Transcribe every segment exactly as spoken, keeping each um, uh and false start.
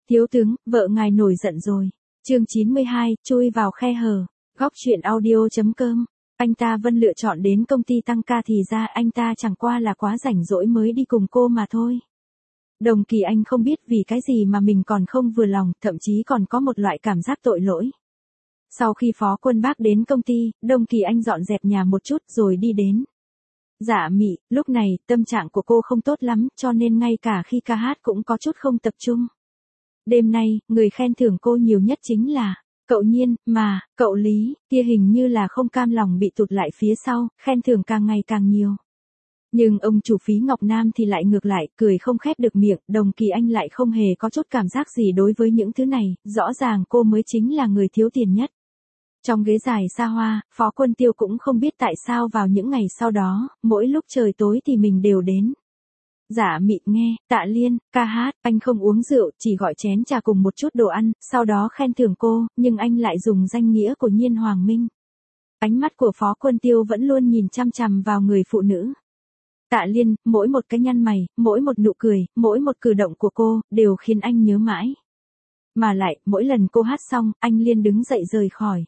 Thiếu tướng, vợ ngài nổi giận rồi. Chương chín mươi hai, chui vào khe hở. Góc truyện audio chấm com. Anh ta vẫn lựa chọn đến công ty tăng ca thì ra anh ta chẳng qua là quá rảnh rỗi mới đi cùng cô mà thôi. Đồng Kỳ Anh không biết vì cái gì mà mình còn không vừa lòng, thậm chí còn có một loại cảm giác tội lỗi. Sau khi Phó Quân Bác đến công ty, Đồng Kỳ Anh dọn dẹp nhà một chút rồi đi đến. Dạ Mị, lúc này, tâm trạng của cô không tốt lắm, cho nên ngay cả khi ca hát cũng có chút không tập trung. Đêm nay, người khen thưởng cô nhiều nhất chính là cậu Nhiên, mà, cậu Lý, kia hình như là không cam lòng bị tụt lại phía sau, khen thưởng càng ngày càng nhiều. Nhưng ông chủ Phí Ngọc Nam thì lại ngược lại, cười không khép được miệng, Đồng Kỳ Anh lại không hề có chút cảm giác gì đối với những thứ này, rõ ràng cô mới chính là người thiếu tiền nhất. Trong ghế dài xa hoa, Phó Quân Tiêu cũng không biết tại sao vào những ngày sau đó, mỗi lúc trời tối thì mình đều đến. Dạ Mị nghe, Tạ Liên, ca hát, anh không uống rượu, chỉ gọi chén trà cùng một chút đồ ăn, sau đó khen thưởng cô, nhưng anh lại dùng danh nghĩa của Nhiên Hoàng Minh. Ánh mắt của Phó Quân Tiêu vẫn luôn nhìn chăm chằm vào người phụ nữ. Tạ Liên, mỗi một cái nhăn mày, mỗi một nụ cười, mỗi một cử động của cô, đều khiến anh nhớ mãi. Mà lại, mỗi lần cô hát xong, anh liền đứng dậy rời khỏi.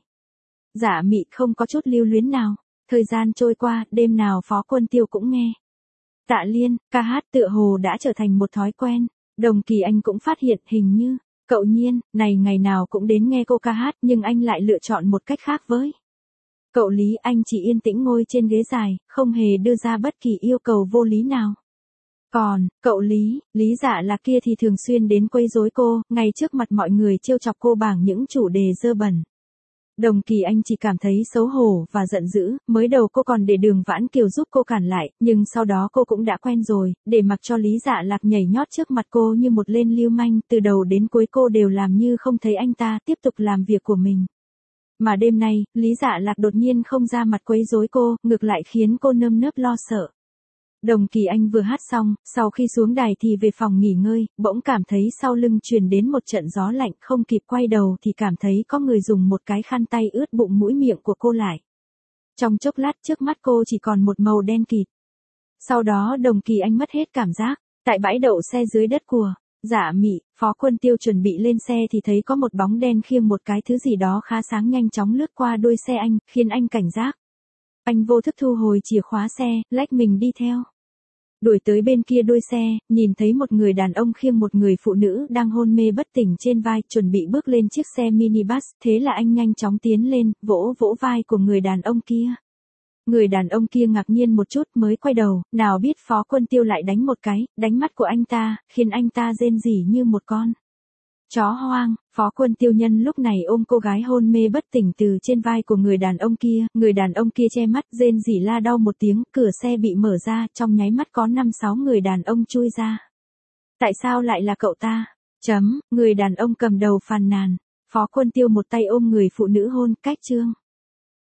Dạ Mị không có chút lưu luyến nào. Thời gian trôi qua, đêm nào Phó Quân Tiêu cũng nghe. Tạ Liên, ca hát tựa hồ đã trở thành một thói quen. Đồng Kỳ Anh cũng phát hiện hình như, cậu Nhiên, này ngày nào cũng đến nghe cô ca hát nhưng anh lại lựa chọn một cách khác với. Cậu Lý anh chỉ yên tĩnh ngồi trên ghế dài, không hề đưa ra bất kỳ yêu cầu vô lý nào. Còn, cậu Lý, Lý Dạ Lạc kia thì thường xuyên đến quấy rối cô, ngay trước mặt mọi người trêu chọc cô bằng những chủ đề dơ bẩn. Đồng Kỳ Anh chỉ cảm thấy xấu hổ và giận dữ, mới đầu cô còn để Đường Vãn Kiều giúp cô cản lại, nhưng sau đó cô cũng đã quen rồi, để mặc cho Lý Dạ Lạc nhảy nhót trước mặt cô như một tên lưu manh, từ đầu đến cuối cô đều làm như không thấy anh ta, tiếp tục làm việc của mình. Mà đêm nay, Lý Dạ Lạc đột nhiên không ra mặt quấy rối cô, ngược lại khiến cô nơm nớp lo sợ. Đồng Kỳ Anh vừa hát xong, sau khi xuống đài thì về phòng nghỉ ngơi, bỗng cảm thấy sau lưng truyền đến một trận gió lạnh, không kịp quay đầu thì cảm thấy có người dùng một cái khăn tay ướt bụng mũi miệng của cô lại. Trong chốc lát trước mắt cô chỉ còn một màu đen kịt. Sau đó Đồng Kỳ Anh mất hết cảm giác. Tại bãi đậu xe dưới đất của Dạ Mị, Phó Quân Tiêu chuẩn bị lên xe thì thấy có một bóng đen khiêng một cái thứ gì đó khá sáng nhanh chóng lướt qua đuôi xe anh, khiến anh cảnh giác. Anh vô thức thu hồi chìa khóa xe, lách mình đi theo. Đuổi tới bên kia đuôi xe, nhìn thấy một người đàn ông khiêng một người phụ nữ đang hôn mê bất tỉnh trên vai, chuẩn bị bước lên chiếc xe minibus, thế là anh nhanh chóng tiến lên, vỗ vỗ vai của người đàn ông kia. Người đàn ông kia ngạc nhiên một chút mới quay đầu, nào biết Phó Quân Tiêu lại đánh một cái, đánh mắt của anh ta, khiến anh ta rên rỉ như một con chó hoang. Phó Quân Tiêu nhân lúc này ôm cô gái hôn mê bất tỉnh từ trên vai của người đàn ông kia, người đàn ông kia che mắt rên rỉ la đau một tiếng, cửa xe bị mở ra, trong nháy mắt có năm sáu người đàn ông chui ra. Tại sao lại là cậu ta? Chấm, người đàn ông cầm đầu phàn nàn. Phó Quân Tiêu một tay ôm người phụ nữ hôn, cách chương.